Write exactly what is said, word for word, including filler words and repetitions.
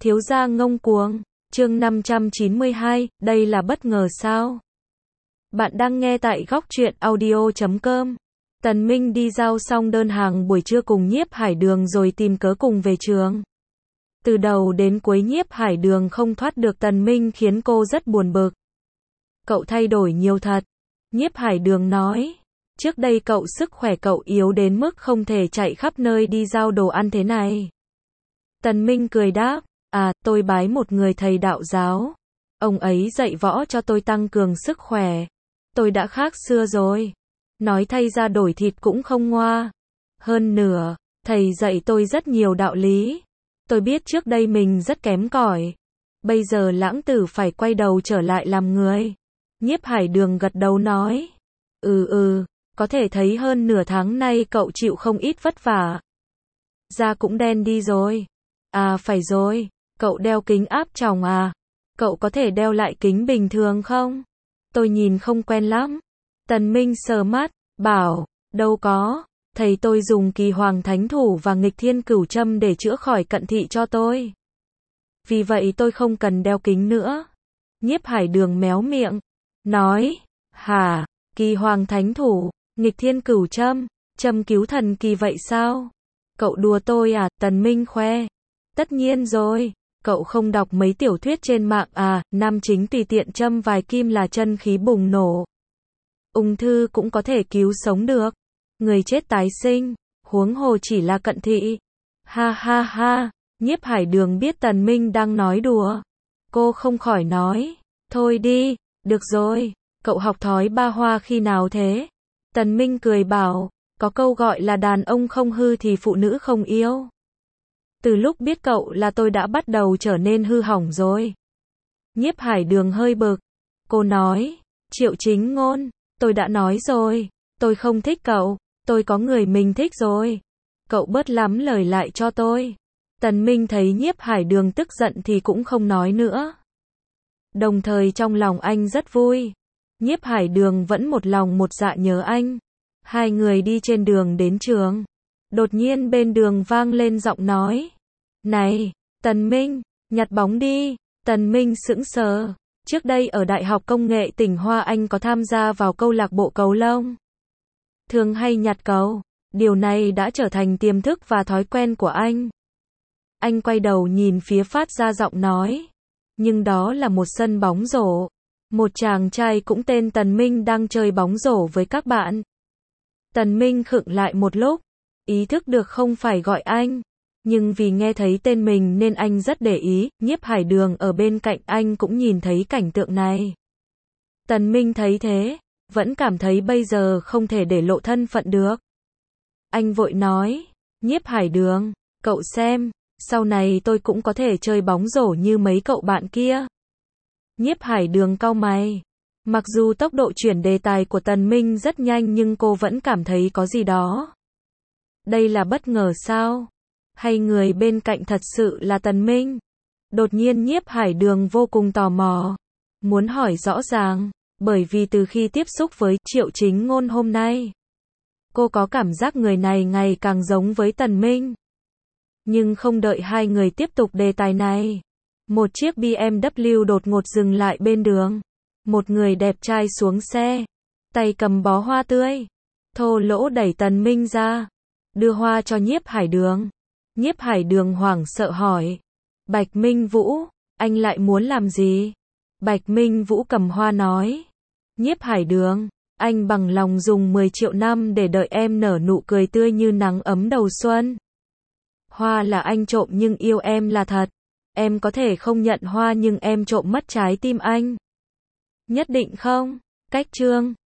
Thiếu gia ngông cuồng, chương năm trăm chín mươi hai, đây là bất ngờ sao? Bạn đang nghe tại góc truyện audio chấm com. Tần Minh đi giao xong đơn hàng buổi trưa cùng Nhiếp Hải Đường rồi tìm cớ cùng về trường. Từ đầu đến cuối Nhiếp Hải Đường không thoát được Tần Minh khiến cô rất buồn bực. Cậu thay đổi nhiều thật. Nhiếp Hải Đường nói. Trước đây cậu sức khỏe cậu yếu đến mức không thể chạy khắp nơi đi giao đồ ăn thế này. Tần Minh cười đáp. À, tôi bái một người thầy đạo giáo. Ông ấy dạy võ cho tôi tăng cường sức khỏe. Tôi đã khác xưa rồi. Nói thay ra đổi thịt cũng không ngoa. Hơn nữa, thầy dạy tôi rất nhiều đạo lý. Tôi biết trước đây mình rất kém cỏi. Bây giờ lãng tử phải quay đầu trở lại làm người. Nhiếp Hải Đường gật đầu nói. Ừ ừ, có thể thấy hơn nửa tháng nay cậu chịu không ít vất vả. Da cũng đen đi rồi. À phải rồi, cậu đeo kính áp tròng à? Cậu có thể đeo lại kính bình thường không? Tôi nhìn không quen lắm. Tần Minh sờ mắt, bảo, đâu có, thầy tôi dùng Kỳ Hoàng Thánh Thủ và Nghịch Thiên Cửu Châm để chữa khỏi cận thị cho tôi. Vì vậy tôi không cần đeo kính nữa. Nhiếp Hải Đường méo miệng, nói, hả, Kỳ Hoàng Thánh Thủ, Nghịch Thiên Cửu Châm, châm cứu thần kỳ vậy sao? Cậu đùa tôi à? Tần Minh khoe. Tất nhiên rồi, cậu không đọc mấy tiểu thuyết trên mạng à, nam chính tùy tiện châm vài kim là chân khí bùng nổ. Ung thư cũng có thể cứu sống được. Người chết tái sinh, huống hồ chỉ là cận thị. Ha ha ha, Nhiếp Hải Đường biết Tần Minh đang nói đùa. Cô không khỏi nói, thôi đi, được rồi, cậu học thói ba hoa khi nào thế? Tần Minh cười bảo, có câu gọi là đàn ông không hư thì phụ nữ không yêu. Từ lúc biết cậu là tôi đã bắt đầu trở nên hư hỏng rồi. Nhiếp Hải Đường hơi bực. Cô nói, Triệu Chính Ngôn, tôi đã nói rồi, tôi không thích cậu, tôi có người mình thích rồi. Cậu bớt lắm lời lại cho tôi. Tần Minh thấy Nhiếp Hải Đường tức giận thì cũng không nói nữa. Đồng thời trong lòng anh rất vui. Nhiếp Hải Đường vẫn một lòng một dạ nhớ anh. Hai người đi trên đường đến trường. Đột nhiên bên đường vang lên giọng nói. Này, Tần Minh, nhặt bóng đi. Tần Minh sững sờ. Trước đây ở Đại học Công nghệ tỉnh Hoa anh có tham gia vào câu lạc bộ cầu lông. Thường hay nhặt cầu. Điều này đã trở thành tiềm thức và thói quen của anh. Anh quay đầu nhìn phía phát ra giọng nói. Nhưng đó là một sân bóng rổ. Một chàng trai cũng tên Tần Minh đang chơi bóng rổ với các bạn. Tần Minh khựng lại một lúc. Ý thức được không phải gọi anh. Nhưng vì nghe thấy tên mình nên anh rất để ý. Nhiếp Hải Đường ở bên cạnh anh cũng nhìn thấy cảnh tượng này. Tần Minh thấy thế, vẫn cảm thấy bây giờ không thể để lộ thân phận được. Anh vội nói, Nhiếp Hải Đường, cậu xem, sau này tôi cũng có thể chơi bóng rổ như mấy cậu bạn kia. Nhiếp Hải Đường cau mày. Mặc dù tốc độ chuyển đề tài của Tần Minh rất nhanh nhưng cô vẫn cảm thấy có gì đó. Đây là bất ngờ sao? Hay người bên cạnh thật sự là Tần Minh? Đột nhiên Nhiếp Hải Đường vô cùng tò mò. Muốn hỏi rõ ràng, bởi vì từ khi tiếp xúc với Triệu Chính Ngôn hôm nay, cô có cảm giác người này ngày càng giống với Tần Minh. Nhưng không đợi hai người tiếp tục đề tài này. Một chiếc bê em vê đột ngột dừng lại bên đường. Một người đẹp trai xuống xe, tay cầm bó hoa tươi, thô lỗ đẩy Tần Minh ra, đưa hoa cho Nhiếp Hải Đường. Nhiếp Hải Đường hoảng sợ hỏi, Bạch Minh Vũ, anh lại muốn làm gì? Bạch Minh Vũ cầm hoa nói, Nhiếp Hải Đường, anh bằng lòng dùng mười triệu năm để đợi em nở nụ cười tươi như nắng ấm đầu xuân. Hoa là anh trộm nhưng yêu em là thật. Em có thể không nhận hoa nhưng em trộm mất trái tim anh. Nhất định không? Cách chương